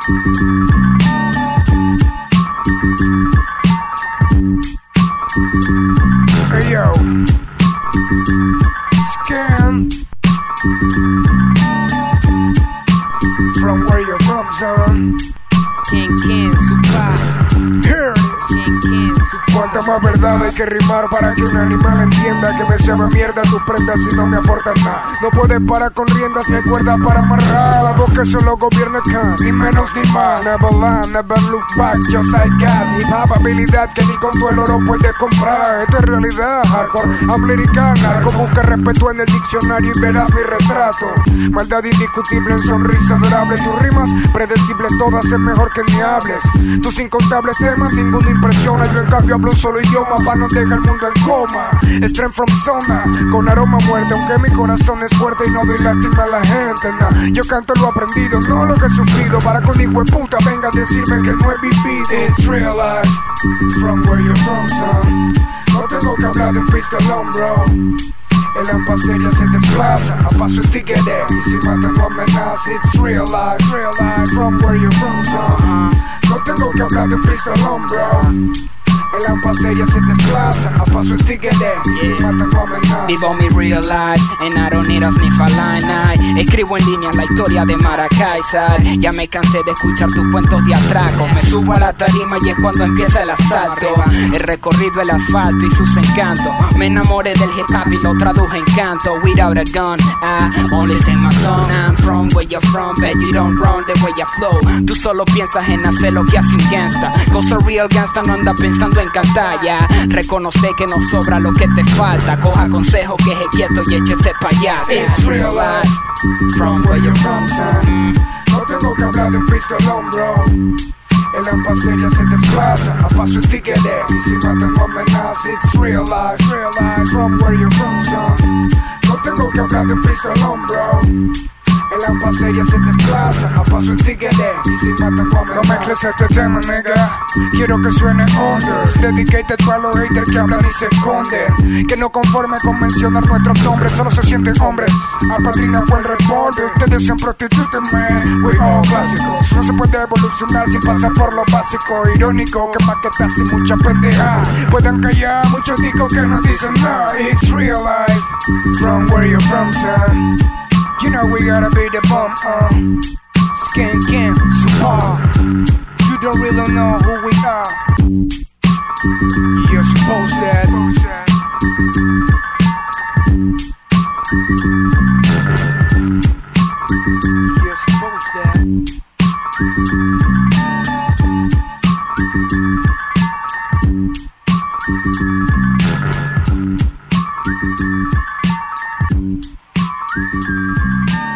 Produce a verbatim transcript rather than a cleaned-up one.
Hey yo, Scan. From where you're from, son. King Ken, Supa. Here it is. King Ken, Supa. Cuánta más verdad hay que rimar para que un animal entienda que me sabe mierda tus prendas si no me aportas nada. No puedes parar con riendas ni cuerdas para amarrar. La voz que solo gobierna acá, ni menos ni más. Never lie, never look back, just I got hip hop habilidad que ni con tu el oro puedes comprar. Esto es realidad, hardcore, I'm lyrical, narco. Busca respeto en el diccionario y verás mi retrato. Maldad indiscutible en sonrisa adorable. Tus rimas predecibles todas es mejor que ni hables. Tus incontables temas ninguno impresiona. Yo en cambio hablo un solo idioma pa' no dejar el mundo en coma. Strength from zona, con aroma a muerte. Aunque mi corazón es fuerte y no doy lástima a la gente, nah. Yo canto lo aprendido, no lo que he sufrido. Para con hijo de puta venga a decirme que no he vivido. It's real life, from where you're from, son. No tengo que hablar de pistolón, bro. El hampa seria se desplaza a paso en tigre. Y si matan no amenaza. It's real life, real life, from where you're from, son. No tengo que hablar de pistolón, bro. El hampa seria se desplaza a paso en tigre. Y si matan no amenaza. Vivo mi real life, and I don't need a sniff a line night. Escribo en líneas la historia de Maracay, ¿sabes? Ya me cansé de escuchar tus cuentos de atraco. Me subo a la tarima y es cuando empieza el asalto. He recorrido el asfalto y sus encantos. Me enamoré del hip hop y lo traduje en canto. Without a gun, I only sing my song. I'm from where you're from, but you don't run the way I flow. Tú solo piensas en hacer lo que hace un gangsta. Cosa real gangsta no anda pensando en cantar, ya. Reconoce que no sobra lo que te falta. Coja consejo, queje quieto y échese pa' allá. It's real life, from where you're from, son. No tengo que hablar de un pistolón, bro. El hampa seria se desplaza a paso en tigre. Y si matan no amenaza. It's real life, real life, from where you're from, son. No tengo que hablar de un pistolón, bro. El hampa seria se desplaza a paso en tigre. Y si matan no amenaza. No mezcles este tema, nigga. Quiero que suene under. Dedicated para los haters que hablan y se esconden. Que no conforme con mencionar nuestros nombres, solo se sienten hombres. Apadrina por el revólver. Ustedes son prostitutas, man. We all clásicos. No se puede evolucionar sin pasar por lo básico. Irónico que maquetas y mucha pendeja puedan callar muchos discos que no dicen nada. It's real life, from where you're from, son. You know we gotta be the bomb, uh Skin King, Supa. You don't really know who we are. You're supposed that You're supposed that Thank you.